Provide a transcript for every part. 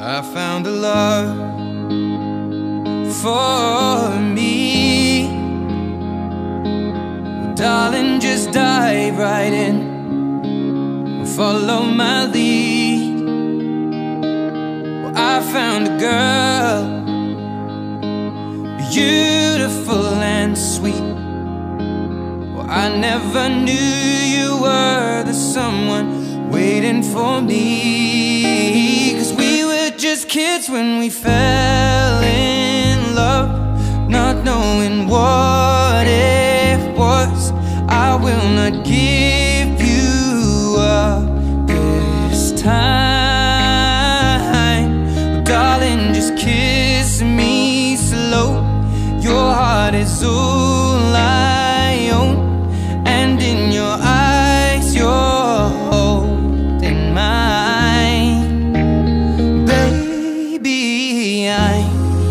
I found a love for me. Darling, just dive right in, follow my lead. Well, I found a girl, beautiful and sweet. Well, I never knew you were the someone waiting for me. 'Cause we were just kids when we fell in love, not knowing what it was. I will not give you up this time. Darling, just kiss me slow. Your heart is all I own, and in your eyes you're holding mine. Baby, I'm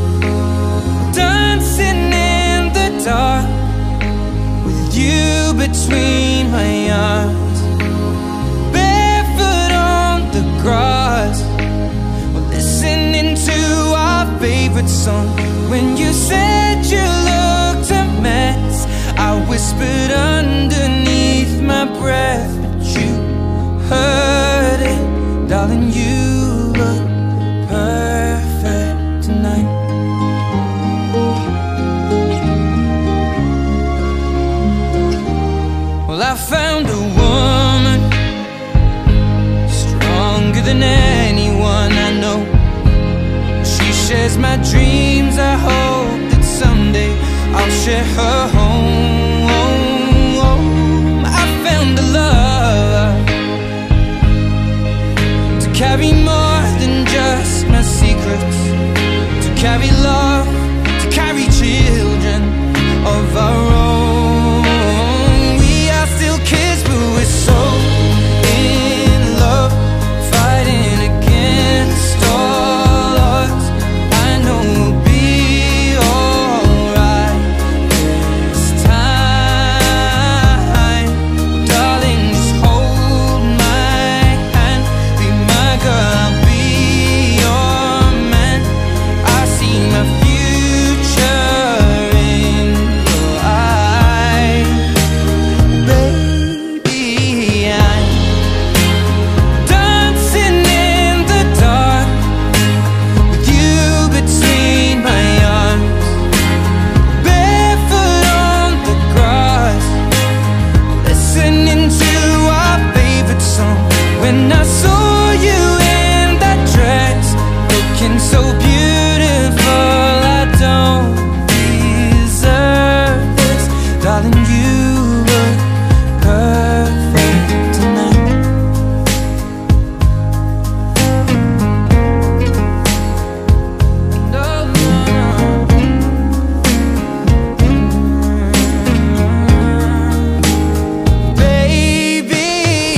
dancing in the dark with you between my arms, barefoot on the grass. We're listening to our favorite song. When you said you looked a mess, I whispered underneath my breath, but you heard it. Darling, you look perfect tonight. Well, I found a woman stronger than anyone I know. She shares my dreams. I hope that someday I'll share her home. I found a love to carry more than just my secrets, to carry love, to carry children of our own. We are still kids, but we're so in love, fighting against all odds. I know we'll be alright this time. Darling, just hold my hand, be my girl, I'll be your man. I see my future in your eyes. Baby, I'm dancing in the dark with you between my arms, barefoot on the grass, listening to our favorite song. When I saw you in that dress, looking so beautiful, I don't deserve this. Darling, you look perfect tonight. No, no, no. Baby,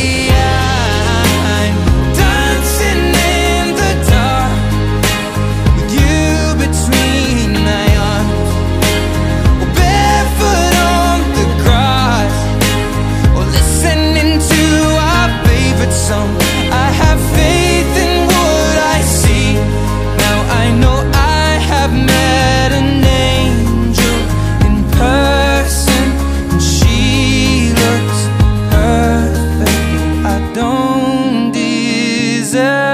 I'm dancing in the dark with you between my arms, barefoot on the grass, or listening to our favorite song. I have faith in what I see. Now I know I have met an angel in person, and she looks perfect. I don't deserve